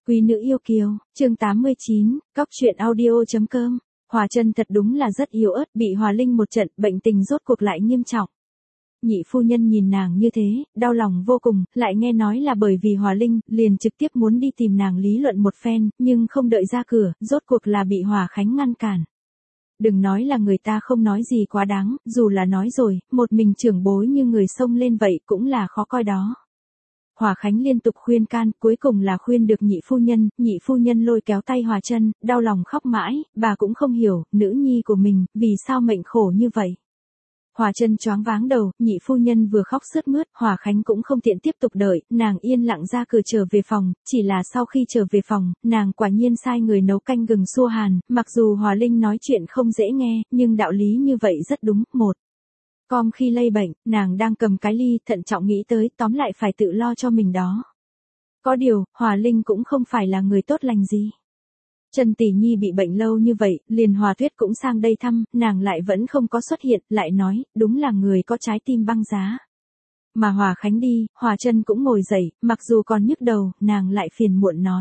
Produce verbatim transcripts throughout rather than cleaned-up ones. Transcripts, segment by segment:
Quý nữ yêu kiều, chương tám mươi chín, cóc truyện audio.com. Hòa Chân thật đúng là rất yếu ớt, bị Hòa Linh một trận, bệnh tình rốt cuộc lại nghiêm trọng. Nhị phu nhân nhìn nàng như thế, đau lòng vô cùng, lại nghe nói là bởi vì Hòa Linh, liền trực tiếp muốn đi tìm nàng lý luận một phen, nhưng không đợi ra cửa, rốt cuộc là bị Hòa Khánh ngăn cản. Đừng nói là người ta không nói gì quá đáng, dù là nói rồi, một mình trưởng bối như người xông lên vậy cũng là khó coi đó. Hòa Khánh liên tục khuyên can, cuối cùng là khuyên được nhị phu nhân, nhị phu nhân lôi kéo tay Hòa Chân, đau lòng khóc mãi, bà cũng không hiểu, nữ nhi của mình, vì sao mệnh khổ như vậy. Hòa Chân choáng váng đầu, nhị phu nhân vừa khóc sướt mướt, Hòa Khánh cũng không tiện tiếp tục đợi, nàng yên lặng ra cửa trở về phòng, chỉ là sau khi trở về phòng, nàng quả nhiên sai người nấu canh gừng xua hàn, mặc dù Hòa Linh nói chuyện không dễ nghe, nhưng đạo lý như vậy rất đúng. Một Com khi lây bệnh, nàng đang cầm cái ly, thận trọng nghĩ tới, tóm lại phải tự lo cho mình đó. Có điều, Hòa Linh cũng không phải là người tốt lành gì. Trần Tỷ Nhi bị bệnh lâu như vậy, liền Hòa Tuyết cũng sang đây thăm, nàng lại vẫn không có xuất hiện, lại nói, đúng là người có trái tim băng giá. Mà Hòa Khánh đi, Hòa Chân cũng ngồi dậy, mặc dù còn nhức đầu, nàng lại phiền muộn nói.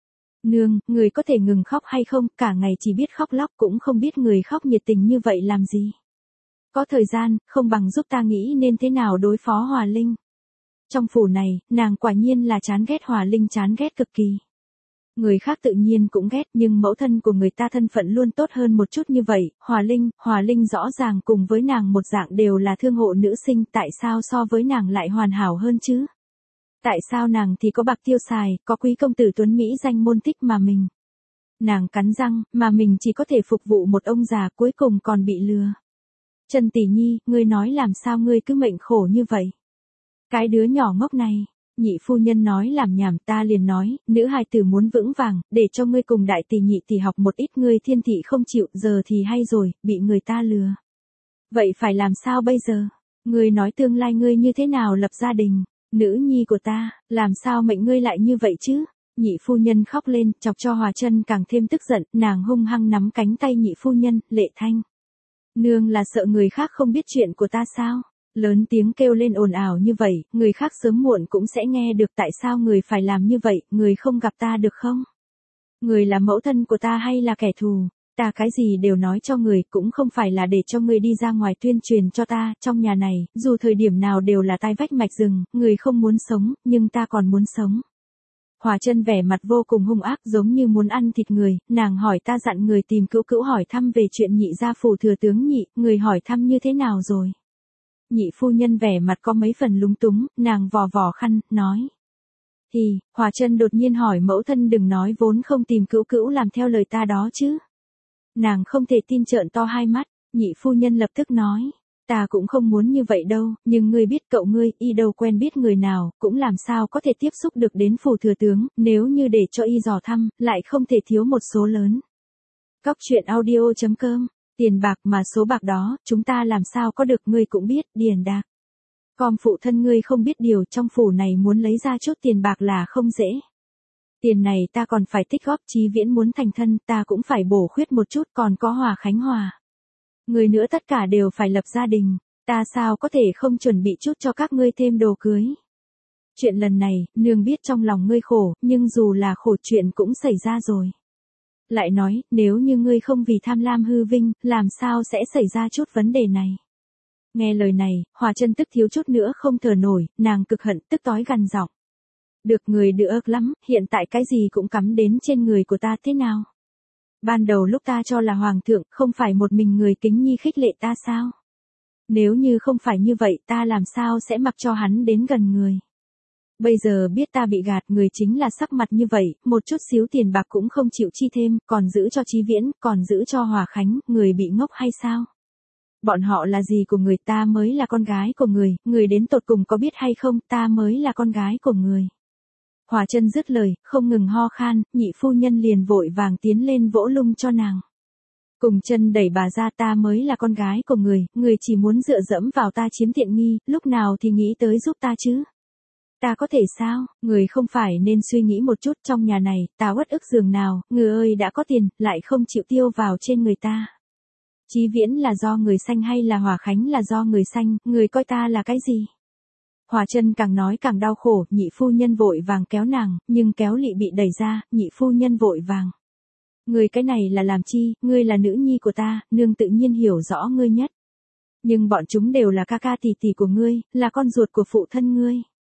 Nương, người có thể ngừng khóc hay không, cả ngày chỉ biết khóc lóc cũng không biết người khóc nhiệt tình như vậy làm gì. Có thời gian, không bằng giúp ta nghĩ nên thế nào đối phó Hòa Linh. Trong phủ này, nàng quả nhiên là chán ghét Hòa Linh, chán ghét cực kỳ. Người khác tự nhiên cũng ghét, nhưng mẫu thân của người ta thân phận luôn tốt hơn một chút như vậy. Hòa Linh, Hòa Linh rõ ràng cùng với nàng một dạng đều là thương hộ nữ sinh, tại sao so với nàng lại hoàn hảo hơn chứ? Tại sao nàng thì có bạc tiêu xài, có quý công tử tuấn Mỹ danh môn thích mà mình? Nàng cắn răng, mà mình chỉ có thể phục vụ một ông già, cuối cùng còn bị lừa. Trần Tỷ Nhi, ngươi nói làm sao ngươi cứ mệnh khổ như vậy? Cái đứa nhỏ ngốc này, nhị phu nhân nói làm nhảm, ta liền nói, nữ hài tử muốn vững vàng, để cho ngươi cùng đại tỷ nhị tỷ học một ít, ngươi thiên thị không chịu, giờ thì hay rồi, bị người ta lừa. Vậy phải làm sao bây giờ? Ngươi nói tương lai ngươi như thế nào lập gia đình? Nữ nhi của ta, làm sao mệnh ngươi lại như vậy chứ? Nhị phu nhân khóc lên, chọc cho Hòa Chân càng thêm tức giận, nàng hung hăng nắm cánh tay nhị phu nhân, Lệ Thanh. Nương là sợ người khác không biết chuyện của ta sao? Lớn tiếng kêu lên ồn ào như vậy, người khác sớm muộn cũng sẽ nghe được, tại sao người phải làm như vậy, người không gặp ta được không? Người là mẫu thân của ta hay là kẻ thù? Ta cái gì đều nói cho người, cũng không phải là để cho người đi ra ngoài tuyên truyền cho ta, trong nhà này, dù thời điểm nào đều là tai vách mạch rừng, người không muốn sống, nhưng ta còn muốn sống. Hòa Chân vẻ mặt vô cùng hung ác, giống như muốn ăn thịt người, nàng hỏi ta dặn người tìm Cữu Cữu hỏi thăm về chuyện nhị gia phủ thừa tướng nhị, người hỏi thăm như thế nào rồi? Nhị phu nhân vẻ mặt có mấy phần lúng túng, nàng vò vò khăn, nói. Thì, Hòa Chân đột nhiên hỏi mẫu thân đừng nói vốn không tìm Cữu Cữu làm theo lời ta đó chứ. Nàng không thể tin trợn to hai mắt, nhị phu nhân lập tức nói. Ta cũng không muốn như vậy đâu, nhưng ngươi biết cậu ngươi, y đâu quen biết người nào, cũng làm sao có thể tiếp xúc được đến phủ thừa tướng, nếu như để cho y dò thăm, lại không thể thiếu một số lớn. Cóc truyện audio.com, tiền bạc mà số bạc đó, chúng ta làm sao có được, ngươi cũng biết, điền đạc. Com phụ thân ngươi không biết điều, trong phủ này muốn lấy ra chút tiền bạc là không dễ. Tiền này ta còn phải tích góp, Chí Viễn muốn thành thân, ta cũng phải bổ khuyết một chút, còn có Hòa Khánh Hòa. Người nữa tất cả đều phải lập gia đình, ta sao có thể không chuẩn bị chút cho các ngươi thêm đồ cưới. Chuyện lần này, nương biết trong lòng ngươi khổ, nhưng dù là khổ chuyện cũng xảy ra rồi. Lại nói, nếu như ngươi không vì tham lam hư vinh, làm sao sẽ xảy ra chút vấn đề này. Nghe lời này, Hòa Chân tức thiếu chút nữa không thở nổi, nàng cực hận, tức tối gằn giọng. Được người đỡ ức lắm, hiện tại cái gì cũng cắm đến trên người của ta thế nào? Ban đầu lúc ta cho là hoàng thượng, không phải một mình người kính nhi khích lệ ta sao? Nếu như không phải như vậy, ta làm sao sẽ mặc cho hắn đến gần người? Bây giờ biết ta bị gạt, người chính là sắc mặt như vậy, một chút xíu tiền bạc cũng không chịu chi thêm, còn giữ cho Chí Viễn, còn giữ cho Hòa Khánh, người bị ngốc hay sao? Bọn họ là gì của người, ta mới là con gái của người, người đến tột cùng có biết hay không, ta mới là con gái của người. Hòa Chân dứt lời, không ngừng ho khan, nhị phu nhân liền vội vàng tiến lên vỗ lung cho nàng. Cùng chân đẩy bà ra, ta mới là con gái của người, người chỉ muốn dựa dẫm vào ta chiếm tiện nghi, lúc nào thì nghĩ tới giúp ta chứ? Ta có thể sao, người không phải nên suy nghĩ một chút, trong nhà này, ta uất ức giường nào, người ơi đã có tiền, lại không chịu tiêu vào trên người ta. Chí Viễn là do người sanh hay là Hòa Khánh là do người sanh, người coi ta là cái gì? Hòa Chân càng nói càng đau khổ, nhị phu nhân vội vàng kéo nàng, nhưng kéo lị bị đẩy ra, nhị phu nhân vội vàng. Ngươi cái này là làm chi, ngươi là nữ nhi của ta, nương tự nhiên hiểu rõ ngươi nhất. Nhưng bọn chúng đều là ca ca tỷ tỷ của ngươi, là con ruột của phụ thân ngươi.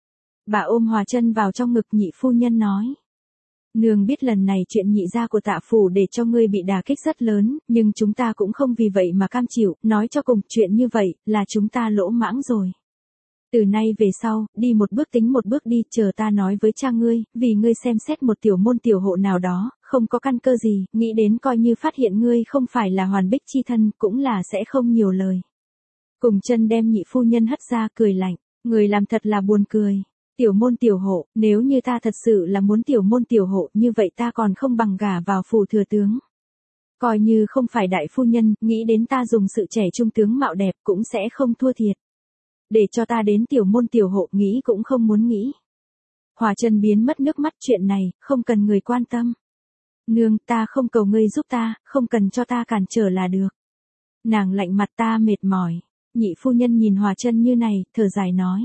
Bà ôm Hòa Chân vào trong ngực, nhị phu nhân nói. Nương biết lần này chuyện nhị gia của Tạ phủ để cho ngươi bị đả kích rất lớn, nhưng chúng ta cũng không vì vậy mà cam chịu, nói cho cùng chuyện như vậy, là chúng ta lỗ mãng rồi. Từ nay về sau, đi một bước tính một bước đi, chờ ta nói với cha ngươi, vì ngươi xem xét một tiểu môn tiểu hộ nào đó, không có căn cơ gì, nghĩ đến coi như phát hiện ngươi không phải là hoàn bích chi thân, cũng là sẽ không nhiều lời. Cùng Chân đem nhị phu nhân hất ra, cười lạnh, người làm thật là buồn cười. Tiểu môn tiểu hộ, nếu như ta thật sự là muốn tiểu môn tiểu hộ, như vậy ta còn không bằng gả vào phủ thừa tướng. Coi như không phải đại phu nhân, nghĩ đến ta dùng sự trẻ trung tướng mạo đẹp cũng sẽ không thua thiệt. Để cho ta đến tiểu môn tiểu hộ, nghĩ cũng không muốn nghĩ. Hòa Chân biến mất nước mắt, chuyện này, không cần người quan tâm. Nương, ta không cầu ngươi giúp ta, không cần cho ta cản trở là được. Nàng lạnh mặt, ta mệt mỏi. Nhị phu nhân nhìn Hòa Chân như này, thở dài nói.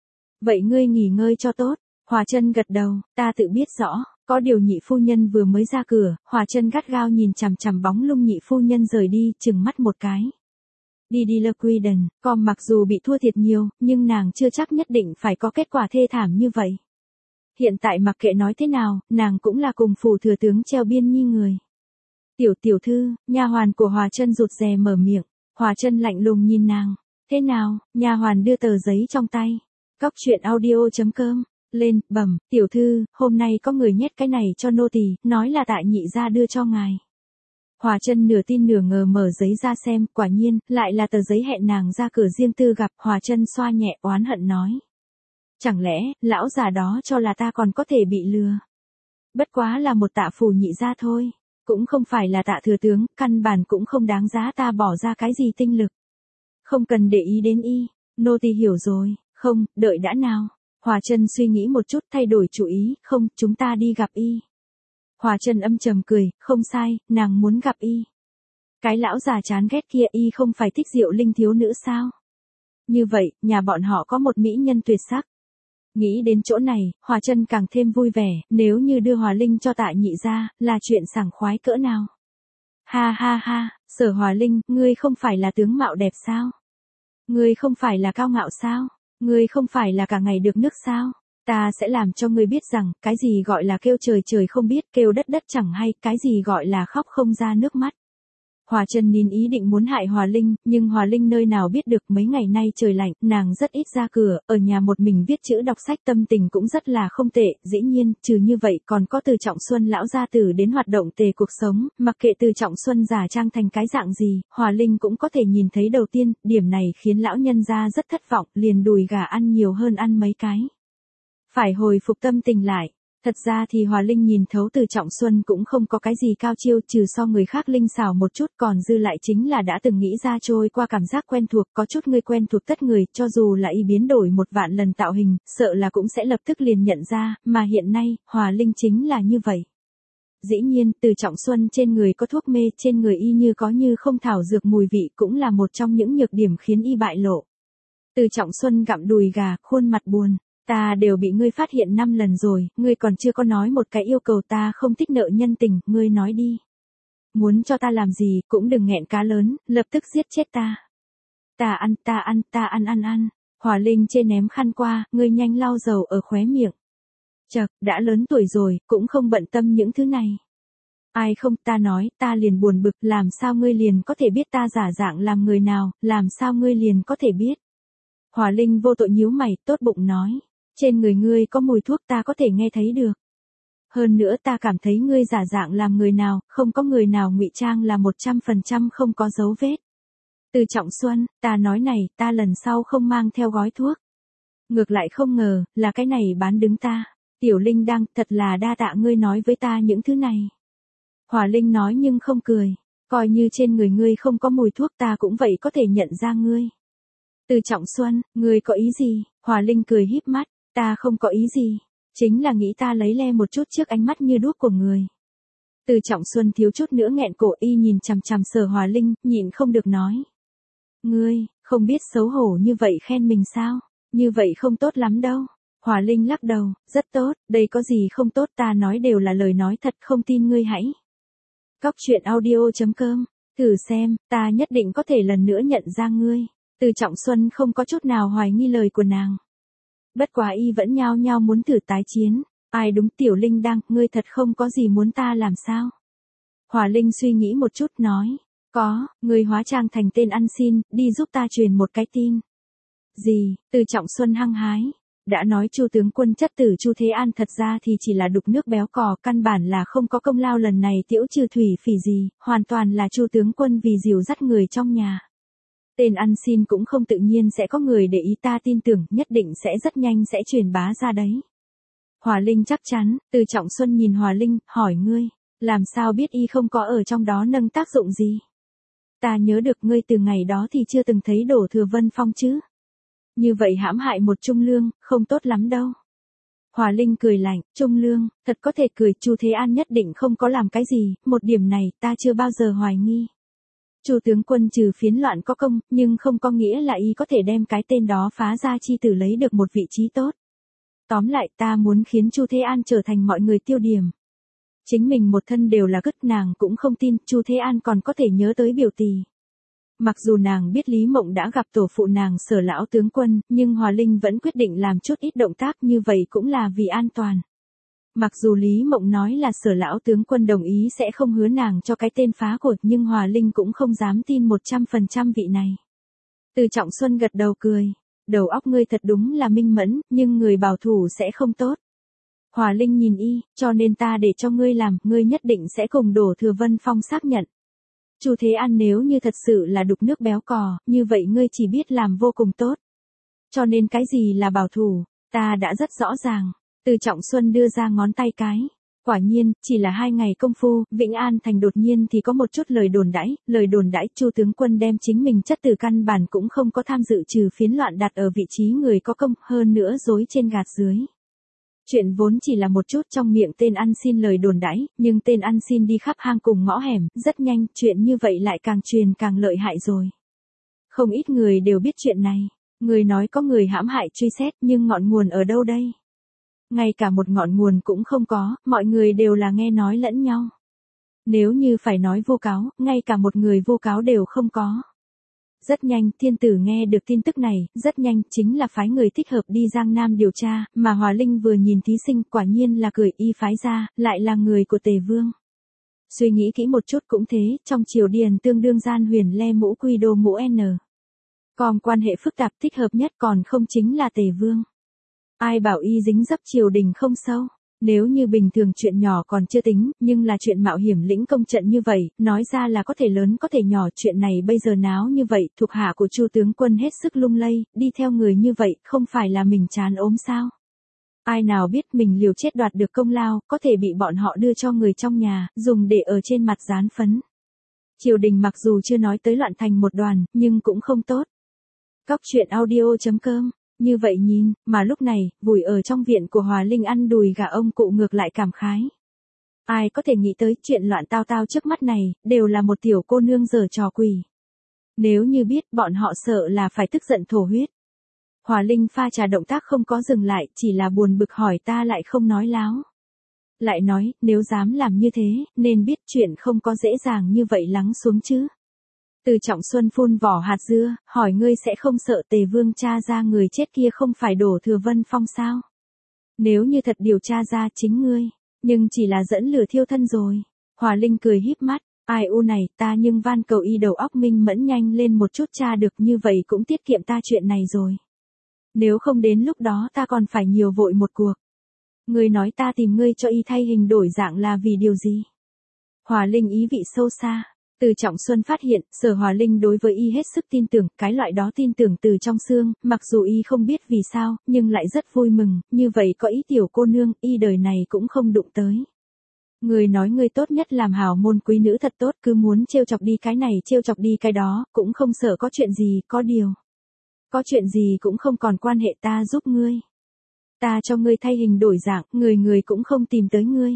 Vậy ngươi nghỉ ngơi cho tốt. Hòa Chân gật đầu, ta tự biết rõ, có điều nhị phu nhân vừa mới ra cửa, Hòa Chân gắt gao nhìn chằm chằm bóng lưng nhị phu nhân rời đi, chừng mắt một cái. Đi đi lơ quy đần, còn mặc dù bị thua thiệt nhiều, nhưng nàng chưa chắc nhất định phải có kết quả thê thảm như vậy. Hiện tại mặc kệ nói thế nào, nàng cũng là cùng phủ thừa tướng treo biên nhi người. Tiểu tiểu thư, nha hoàn của Hòa Chân rụt rè mở miệng, Hòa Chân lạnh lùng nhìn nàng. Thế nào? Nha hoàn đưa tờ giấy trong tay. Cóc truyện audio chấm com, lên, bẩm, tiểu thư, hôm nay có người nhét cái này cho nô tỳ, nói là tại nhị gia đưa cho ngài. Hòa Chân nửa tin nửa ngờ mở giấy ra xem, quả nhiên, lại là tờ giấy hẹn nàng ra cửa riêng tư gặp. Hòa Chân xoa nhẹ oán hận nói. Chẳng lẽ, lão già đó cho là ta còn có thể bị lừa. Bất quá là một Tạ phủ nhị gia thôi, cũng không phải là Tạ thừa tướng, căn bản cũng không đáng giá ta bỏ ra cái gì tinh lực. Không cần để ý đến y, nô tỳ hiểu rồi. Không, đợi đã nào. Hòa Chân suy nghĩ một chút, thay đổi chủ ý, không, chúng ta đi gặp y. Hòa Chân âm trầm cười, không sai, nàng muốn gặp y. Cái lão già chán ghét kia, y không phải thích Diệu Linh thiếu nữ sao? Như vậy, nhà bọn họ có một mỹ nhân tuyệt sắc. Nghĩ đến chỗ này, Hòa Chân càng thêm vui vẻ, nếu như đưa Hòa Linh cho Tạ nhị gia, là chuyện sảng khoái cỡ nào. Ha ha ha, Sở Hòa Linh, ngươi không phải là tướng mạo đẹp sao? Ngươi không phải là cao ngạo sao? Ngươi không phải là cả ngày được nước sao? Ta sẽ làm cho ngươi biết rằng, cái gì gọi là kêu trời trời không biết, kêu đất đất chẳng hay, cái gì gọi là khóc không ra nước mắt. Hòa Chân nín ý định muốn hại Hòa Linh, nhưng Hòa Linh nơi nào biết được, mấy ngày nay trời lạnh, nàng rất ít ra cửa, ở nhà một mình viết chữ đọc sách, tâm tình cũng rất là không tệ, dĩ nhiên, trừ như vậy còn có Từ Trọng Xuân lão gia tử đến hoạt động tề cuộc sống, mặc kệ Từ Trọng Xuân giả trang thành cái dạng gì, Hòa Linh cũng có thể nhìn thấy đầu tiên, điểm này khiến lão nhân gia rất thất vọng, liền đùi gà ăn nhiều hơn ăn mấy cái. Phải hồi phục tâm tình lại. Thật ra thì Hòa Linh nhìn thấu Từ Trọng Xuân cũng không có cái gì cao chiêu, trừ so người khác linh xảo một chút, còn dư lại chính là đã từng nghĩ ra trôi qua cảm giác quen thuộc, có chút người quen thuộc tất người, cho dù là y biến đổi một vạn lần tạo hình, sợ là cũng sẽ lập tức liền nhận ra, mà hiện nay, Hòa Linh chính là như vậy. Dĩ nhiên, Từ Trọng Xuân trên người có thuốc mê, trên người y như có như không thảo dược mùi vị cũng là một trong những nhược điểm khiến y bại lộ. Từ Trọng Xuân gặm đùi gà, khuôn mặt buồn. Ta đều bị ngươi phát hiện năm lần rồi, ngươi còn chưa có nói một cái yêu cầu, ta không thích nợ nhân tình, ngươi nói đi. Muốn cho ta làm gì, cũng đừng nghẹn cá lớn, lập tức giết chết ta. Ta ăn, ta ăn, ta ăn ăn ăn. Hòa Linh chê ném khăn qua, ngươi nhanh lau dầu ở khóe miệng. Chậc, đã lớn tuổi rồi, cũng không bận tâm những thứ này. Ai không, ta nói, ta liền buồn bực, làm sao ngươi liền có thể biết ta giả dạng làm người nào, làm sao ngươi liền có thể biết. Hòa Linh vô tội nhíu mày, tốt bụng nói. Trên người ngươi có mùi thuốc, ta có thể nghe thấy được. Hơn nữa ta cảm thấy ngươi giả dạng làm người nào, không có người nào ngụy trang là một trăm phần trăm không có dấu vết. Từ Trọng Xuân, ta nói này, ta lần sau không mang theo gói thuốc. Ngược lại không ngờ, là cái này bán đứng ta. Tiểu Linh đang, thật là đa tạ ngươi nói với ta những thứ này. Hòa Linh nói nhưng không cười. Coi như trên người ngươi không có mùi thuốc, ta cũng vậy có thể nhận ra ngươi. Từ Trọng Xuân, ngươi có ý gì? Hòa Linh cười híp mắt. Ta không có ý gì, chính là nghĩ ta lấy le một chút trước ánh mắt như đuốc của người. Từ Trọng Xuân thiếu chút nữa nghẹn cổ, y nhìn chằm chằm Sở Hòa Linh, nhịn không được nói. Ngươi, không biết xấu hổ như vậy khen mình sao? Như vậy không tốt lắm đâu. Hòa Linh lắc đầu, rất tốt, đây có gì không tốt, ta nói đều là lời nói thật, không tin ngươi hãy. Cóc truyện audio chấm com, thử xem, ta nhất định có thể lần nữa nhận ra ngươi. Từ Trọng Xuân không có chút nào hoài nghi lời của nàng. Bất quá y vẫn nhao nhao muốn thử tái chiến. Ai đúng Tiểu Linh đang, ngươi thật không có gì muốn ta làm sao? Hòa Linh suy nghĩ một chút nói, có, ngươi hóa trang thành tên ăn xin, đi giúp ta truyền một cái tin. Gì? Từ Trọng Xuân hăng hái. Đã nói Chu tướng quân chất tử Chu Thế An thật ra thì chỉ là đục nước béo cò, căn bản là không có công lao lần này tiễu trừ thủy phỉ gì, hoàn toàn là Chu tướng quân vì dìu dắt người trong nhà. Tên ăn xin cũng không tự nhiên sẽ có người để ý, ta tin tưởng nhất định sẽ rất nhanh sẽ truyền bá ra đấy. Hòa Linh chắc chắn. Từ Trọng Xuân nhìn Hòa Linh, hỏi ngươi, làm sao biết y không có ở trong đó nâng tác dụng gì? Ta nhớ được ngươi từ ngày đó thì chưa từng thấy Đổ Thừa Vân Phong chứ. Như vậy hãm hại một trung lương, không tốt lắm đâu. Hòa Linh cười lạnh, trung lương, thật có thể cười, Chu Thế An nhất định không có làm cái gì, một điểm này ta chưa bao giờ hoài nghi. Chu tướng quân trừ phiến loạn có công, nhưng không có nghĩa là y có thể đem cái tên đó phá ra chi tử lấy được một vị trí tốt. Tóm lại ta muốn khiến Chu Thế An trở thành mọi người tiêu điểm. Chính mình một thân đều là gứt, nàng cũng không tin Chu Thế An còn có thể nhớ tới biểu tỷ. Mặc dù nàng biết Lý Mộng đã gặp tổ phụ nàng Sở lão tướng quân, nhưng Hòa Linh vẫn quyết định làm chút ít động tác như vậy cũng là vì an toàn. Mặc dù Lý Mộng nói là Sở lão tướng quân đồng ý sẽ không hứa nàng cho cái tên phá cột, nhưng Hòa Linh cũng không dám tin một trăm phần trăm vị này. Từ Trọng Xuân gật đầu cười, đầu óc ngươi thật đúng là minh mẫn, nhưng người bảo thủ sẽ không tốt. Hòa Linh nhìn y, cho nên ta để cho ngươi làm, ngươi nhất định sẽ cùng Đổ Thừa Vân Phong xác nhận. Chu Thế An nếu như thật sự là đục nước béo cò, như vậy ngươi chỉ biết làm vô cùng tốt. Cho nên cái gì là bảo thủ, ta đã rất rõ ràng. Từ Trọng Xuân đưa ra ngón tay cái. Quả nhiên, chỉ là hai ngày công phu, Vĩnh An Thành đột nhiên thì có một chút lời đồn đãi, lời đồn đãi Chu tướng quân đem chính mình chất tử căn bản cũng không có tham dự trừ phiến loạn đặt ở vị trí người có công, hơn nữa dối trên gạt dưới. Chuyện vốn chỉ là một chút trong miệng tên ăn xin lời đồn đãi, nhưng tên ăn xin đi khắp hang cùng ngõ hẻm, rất nhanh, chuyện như vậy lại càng truyền càng lợi hại rồi. Không ít người đều biết chuyện này, người nói có người hãm hại truy xét, nhưng ngọn nguồn ở đâu đây? Ngay cả một ngọn nguồn cũng không có, mọi người đều là nghe nói lẫn nhau. Nếu như phải nói vô cáo, ngay cả một người vô cáo đều không có. Rất nhanh, thiên tử nghe được tin tức này, rất nhanh, chính là phái người thích hợp đi Giang Nam điều tra, mà Hòa Linh vừa nhìn thí sinh, quả nhiên là cười, y phái ra, lại là người của Tề Vương. Suy nghĩ kỹ một chút cũng thế, trong triều điền tương đương gian huyền le mũ quy đô mũ N. Còn quan hệ phức tạp thích hợp nhất còn không chính là Tề Vương. Ai bảo y dính dấp triều đình không sâu. Nếu như bình thường chuyện nhỏ còn chưa tính, nhưng là chuyện mạo hiểm lĩnh công trận như vậy, nói ra là có thể lớn có thể nhỏ, chuyện này bây giờ náo như vậy, thuộc hạ của Chu tướng quân hết sức lung lay, đi theo người như vậy, không phải là mình chán ốm sao? Ai nào biết mình liều chết đoạt được công lao, có thể bị bọn họ đưa cho người trong nhà, dùng để ở trên mặt dán phấn. Triều đình mặc dù chưa nói tới loạn thành một đoàn, nhưng cũng không tốt. Cóc truyện audio chấm com. Như vậy nhìn, mà lúc này, vùi ở trong viện của Hòa Linh ăn đùi gà ông cụ ngược lại cảm khái. Ai có thể nghĩ tới chuyện loạn tao tao trước mắt này, đều là một tiểu cô nương giở trò quỷ. Nếu như biết, bọn họ sợ là phải tức giận thổ huyết. Hòa Linh pha trà động tác không có dừng lại, chỉ là buồn bực hỏi ta lại không nói láo. Lại nói, nếu dám làm như thế, nên biết chuyện không có dễ dàng như vậy lắng xuống chứ. Từ Trọng Xuân phun vỏ hạt dưa, hỏi ngươi sẽ không sợ Tề Vương tra ra người chết kia không phải Đổ Thừa Vân Phong sao? Nếu như thật điều tra ra chính ngươi, nhưng chỉ là dẫn lửa thiêu thân rồi. Hòa Linh cười híp mắt, ai u này, ta nhưng van cầu y đầu óc minh mẫn nhanh lên một chút, tra được như vậy cũng tiết kiệm ta chuyện này rồi. Nếu không đến lúc đó ta còn phải nhiều vội một cuộc. Ngươi nói ta tìm ngươi cho y thay hình đổi dạng là vì điều gì? Hòa Linh ý vị sâu xa. Từ Trọng Xuân phát hiện, Sở Hòa Linh đối với y hết sức tin tưởng, cái loại đó tin tưởng từ trong xương, mặc dù y không biết vì sao, nhưng lại rất vui mừng, như vậy có ý tiểu cô nương, y đời này cũng không đụng tới. Người nói người tốt nhất làm hào môn quý nữ thật tốt, cứ muốn trêu chọc đi cái này trêu chọc đi cái đó, cũng không sợ có chuyện gì, có điều. Có chuyện gì cũng không còn quan hệ, ta giúp ngươi. Ta cho ngươi thay hình đổi dạng, người người cũng không tìm tới ngươi.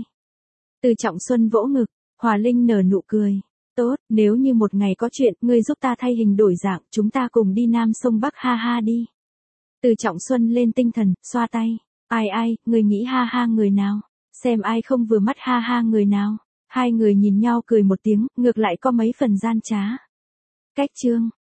Từ Trọng Xuân vỗ ngực, Hòa Linh nở nụ cười. Tốt, nếu như một ngày có chuyện, ngươi giúp ta thay hình đổi dạng, chúng ta cùng đi Nam sông Bắc ha ha đi. Từ Trọng Xuân lên tinh thần, xoa tay. Ai ai, người nghĩ ha ha người nào? Xem ai không vừa mắt ha ha người nào? Hai người nhìn nhau cười một tiếng, ngược lại có mấy phần gian trá. Cách chương